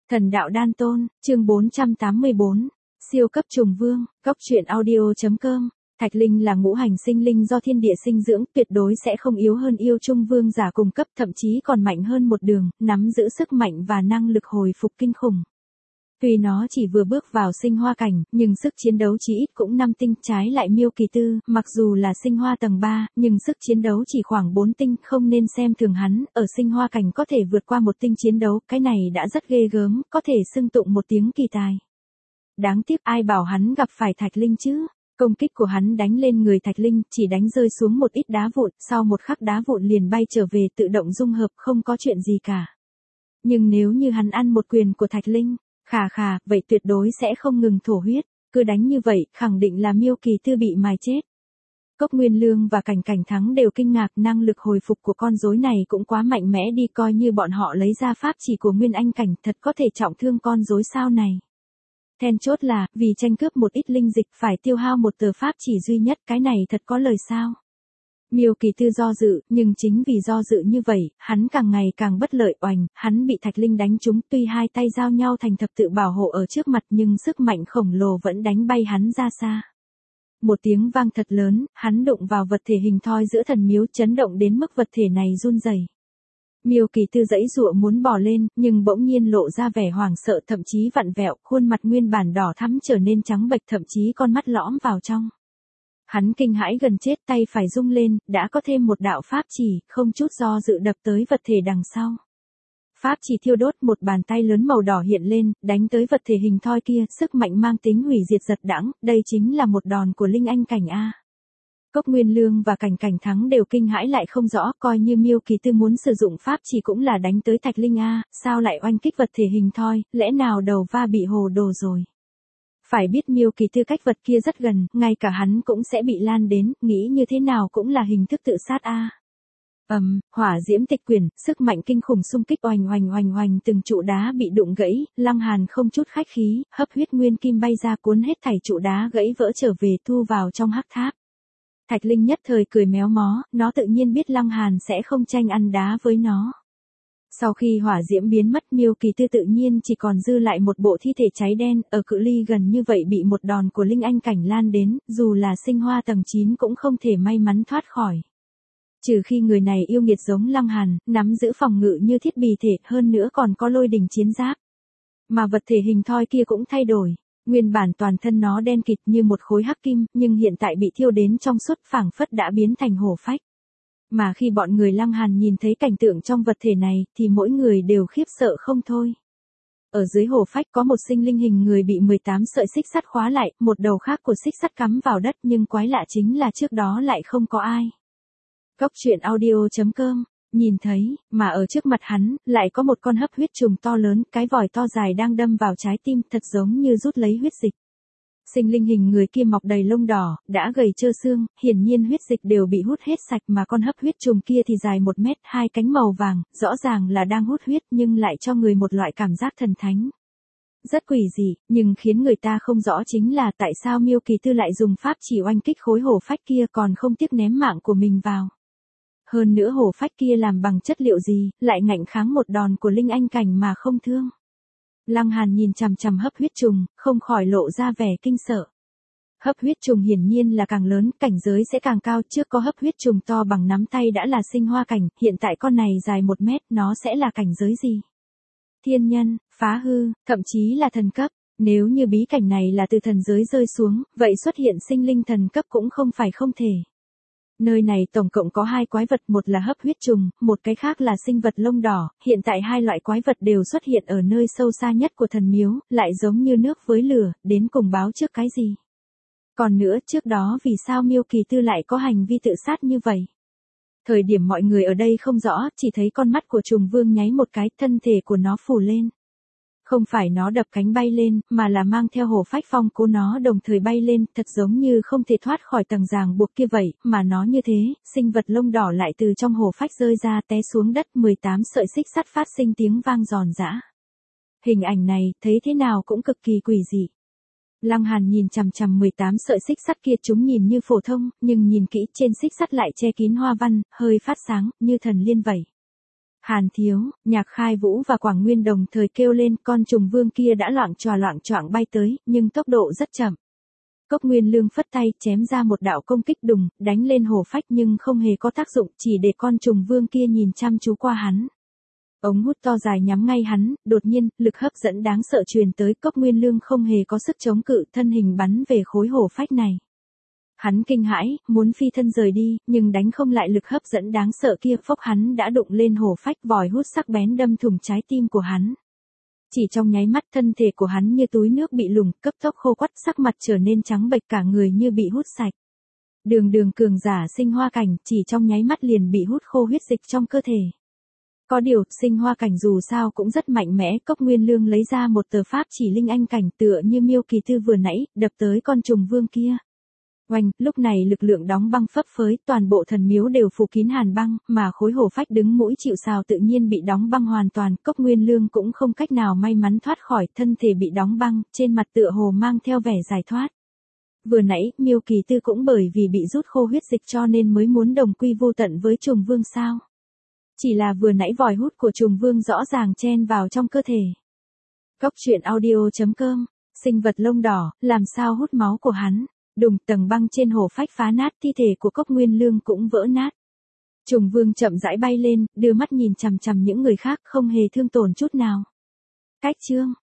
Thần đạo đan tôn, chương 484, siêu cấp trùng vương, góc truyện audio.com. Thạch linh là ngũ hành sinh linh do thiên địa sinh dưỡng, tuyệt đối sẽ không yếu hơn yêu trung vương giả cùng cấp, thậm chí còn mạnh hơn một đường, nắm giữ sức mạnh và năng lực hồi phục kinh khủng. Tuy nó chỉ vừa bước vào sinh hoa cảnh, nhưng sức chiến đấu chí ít cũng 5 tinh, trái lại Miêu Kỳ Tư, mặc dù là sinh hoa tầng 3, nhưng sức chiến đấu chỉ khoảng 4 tinh, không nên xem thường hắn, ở sinh hoa cảnh có thể vượt qua 1 tinh chiến đấu, cái này đã rất ghê gớm, có thể xưng tụng một tiếng kỳ tài. Đáng tiếc ai bảo hắn gặp phải Thạch Linh chứ? Công kích của hắn đánh lên người Thạch Linh, chỉ đánh rơi xuống một ít đá vụn, sau một khắc đá vụn liền bay trở về tự động dung hợp, không có chuyện gì cả. Nhưng nếu như hắn ăn một quyền của Thạch Linh, vậy tuyệt đối sẽ không ngừng thổ huyết, cứ đánh như vậy, khẳng định là Miêu Kỳ Tư bị mài chết. Cốc Nguyên Lương và Cảnh Cảnh Thắng đều kinh ngạc, năng lực hồi phục của con rối này cũng quá mạnh mẽ đi, coi như bọn họ lấy ra pháp chỉ của Nguyên Anh cảnh, thật có thể trọng thương con rối sao này. Then chốt là, vì tranh cướp một ít linh dịch phải tiêu hao một tờ pháp chỉ duy nhất, cái này thật có lời sao. Miêu Kỳ Tư do dự, nhưng chính vì do dự như vậy, hắn càng ngày càng bất lợi, oành, hắn bị Thạch Linh đánh trúng, tuy hai tay giao nhau thành thập tự bảo hộ ở trước mặt nhưng sức mạnh khổng lồ vẫn đánh bay hắn ra xa. Một tiếng vang thật lớn, hắn đụng vào vật thể hình thoi giữa thần miếu, chấn động đến mức vật thể này run rẩy. Miêu Kỳ Tư giãy giụa muốn bò lên, nhưng bỗng nhiên lộ ra vẻ hoảng sợ, thậm chí vặn vẹo, khuôn mặt nguyên bản đỏ thắm trở nên trắng bệch, thậm chí con mắt lõm vào trong. Hắn kinh hãi gần chết, tay phải rung lên, đã có thêm một đạo pháp chỉ, không chút do dự đập tới vật thể đằng sau. Pháp chỉ thiêu đốt, một bàn tay lớn màu đỏ hiện lên, đánh tới vật thể hình thoi kia, sức mạnh mang tính hủy diệt giật đãng, đây chính là một đòn của Linh Anh cảnh A. Cốc Nguyên Lương và Cảnh Cảnh Thắng đều kinh hãi lại không rõ, coi như Miêu Kỳ Tư muốn sử dụng pháp chỉ cũng là đánh tới Thạch Linh A, sao lại oanh kích vật thể hình thoi, lẽ nào đầu va bị hồ đồ rồi. Phải biết Miêu Kỳ Tư cách vật kia rất gần, ngay cả hắn cũng sẽ bị lan đến, nghĩ như thế nào cũng là hình thức tự sát A. Hỏa diễm tịch quyển, sức mạnh kinh khủng xung kích oành, từng trụ đá bị đụng gãy, Lăng Hàn không chút khách khí, hấp huyết nguyên kim bay ra cuốn hết thảy trụ đá gãy vỡ trở về thu vào trong hắc tháp. Thạch Linh nhất thời cười méo mó, nó tự nhiên biết Lăng Hàn sẽ không tranh ăn đá với nó. Sau khi hỏa diễm biến mất, Miêu Kỳ Tư tự nhiên chỉ còn dư lại một bộ thi thể cháy đen, ở cự ly gần như vậy bị một đòn của Linh Anh cảnh lan đến, dù là sinh hoa tầng 9 cũng không thể may mắn thoát khỏi. Trừ khi người này yêu nghiệt giống Lăng Hàn, nắm giữ phòng ngự như thiết bì thể, hơn nữa còn có lôi đỉnh chiến giáp. Mà vật thể hình thoi kia cũng thay đổi. Nguyên bản toàn thân nó đen kịt như một khối hắc kim, nhưng hiện tại bị thiêu đến trong suốt, phảng phất đã biến thành hổ phách. Mà khi bọn người Lăng Hàn nhìn thấy cảnh tượng trong vật thể này, thì mỗi người đều khiếp sợ không thôi. Ở dưới hổ phách có một sinh linh hình người bị 18 sợi xích sắt khóa lại, một đầu khác của xích sắt cắm vào đất, nhưng quái lạ chính là trước đó lại không có ai. Góc truyện audio.com. Nhìn thấy, mà ở trước mặt hắn, lại có một con hấp huyết trùng to lớn, cái vòi to dài đang đâm vào trái tim, thật giống như rút lấy huyết dịch. Sinh linh hình người kia mọc đầy lông đỏ, đã gầy trơ xương, hiển nhiên huyết dịch đều bị hút hết sạch, mà con hấp huyết trùng kia thì dài 1 mét, 2 cánh màu vàng, rõ ràng là đang hút huyết nhưng lại cho người một loại cảm giác thần thánh. Rất quỷ dị, nhưng khiến người ta không rõ chính là tại sao Miêu Kỳ Tư lại dùng pháp chỉ oanh kích khối hổ phách kia còn không tiếc ném mạng của mình vào. Hơn nữa hổ phách kia làm bằng chất liệu gì, lại ngạnh kháng một đòn của Linh Anh cảnh mà không thương. Lăng Hàn nhìn chằm chằm hấp huyết trùng, không khỏi lộ ra vẻ kinh sợ. Hấp huyết trùng hiển nhiên là càng lớn, cảnh giới sẽ càng cao, trước có hấp huyết trùng to bằng nắm tay đã là sinh hoa cảnh, hiện tại con này dài 1 mét, nó sẽ là cảnh giới gì? Thiên nhân, phá hư, thậm chí là thần cấp. Nếu như bí cảnh này là từ thần giới rơi xuống, vậy xuất hiện sinh linh thần cấp cũng không phải không thể. Nơi này tổng cộng có 2 quái vật, một là hấp huyết trùng, một cái khác là sinh vật lông đỏ, hiện tại 2 loại quái vật đều xuất hiện ở nơi sâu xa nhất của thần miếu, lại giống như nước với lửa, đến cùng báo trước cái gì. Còn nữa, trước đó vì sao Miêu Kỳ Tư lại có hành vi tự sát như vậy? Thời điểm mọi người ở đây không rõ, chỉ thấy con mắt của trùng vương nháy một cái, thân thể của nó phủ lên. Không phải nó đập cánh bay lên, mà là mang theo hổ phách phong cố nó đồng thời bay lên, thật giống như không thể thoát khỏi tầng ràng buộc kia vậy, mà nó như thế, sinh vật lông đỏ lại từ trong hổ phách rơi ra té xuống đất, 18 sợi xích sắt phát sinh tiếng vang giòn giã. Hình ảnh này, thấy thế nào cũng cực kỳ quỷ dị. Lăng Hàn nhìn chằm chằm 18 sợi xích sắt kia, chúng nhìn như phổ thông, nhưng nhìn kỹ trên xích sắt lại che kín hoa văn, hơi phát sáng, như thần liên vậy. Hàn Thiếu, Nhạc Khai Vũ và Quảng Nguyên đồng thời kêu lên, con trùng vương kia đã loạng choạng bay tới, nhưng tốc độ rất chậm. Cốc Nguyên Lương phất tay, chém ra một đạo công kích đùng, đánh lên hổ phách nhưng không hề có tác dụng, chỉ để con trùng vương kia nhìn chăm chú qua hắn. Ống hút to dài nhắm ngay hắn, đột nhiên, lực hấp dẫn đáng sợ truyền tới, Cốc Nguyên Lương không hề có sức chống cự, thân hình bắn về khối hổ phách này. Hắn kinh hãi, muốn phi thân rời đi, nhưng đánh không lại lực hấp dẫn đáng sợ kia, phốc hắn đã đụng lên hổ phách, vòi hút sắc bén đâm thủng trái tim của hắn. Chỉ trong nháy mắt thân thể của hắn như túi nước bị lủng, cấp tốc khô quắt, sắc mặt trở nên trắng bệch, cả người như bị hút sạch. Đường cường giả Sinh Hoa Cảnh, chỉ trong nháy mắt liền bị hút khô huyết dịch trong cơ thể. Có điều, Sinh Hoa Cảnh dù sao cũng rất mạnh mẽ, Cốc Nguyên Lương lấy ra một tờ pháp chỉ linh anh cảnh tựa như Miêu Kỳ Tư vừa nãy, đập tới con trùng vương kia. Oanh, lúc này lực lượng đóng băng phấp phới, toàn bộ thần miếu đều phủ kín hàn băng, mà khối hổ phách đứng mũi chịu sào tự nhiên bị đóng băng hoàn toàn, Cốc Nguyên Lương cũng không cách nào may mắn thoát khỏi, thân thể bị đóng băng, trên mặt tựa hồ mang theo vẻ giải thoát. Vừa nãy, Miêu Kỳ Tư cũng bởi vì bị rút khô huyết dịch cho nên mới muốn đồng quy vô tận với trùng vương sao. Chỉ là vừa nãy vòi hút của trùng vương rõ ràng chen vào trong cơ thể. Cốc truyện audio.com, sinh vật lông đỏ, làm sao hút máu của hắn. Đùng, tầng băng trên hổ phách phá nát, thi thể của Cốc Nguyên Lương cũng vỡ nát. Trùng vương chậm rãi bay lên, đưa mắt nhìn chằm chằm những người khác, không hề thương tổn chút nào. Cách chương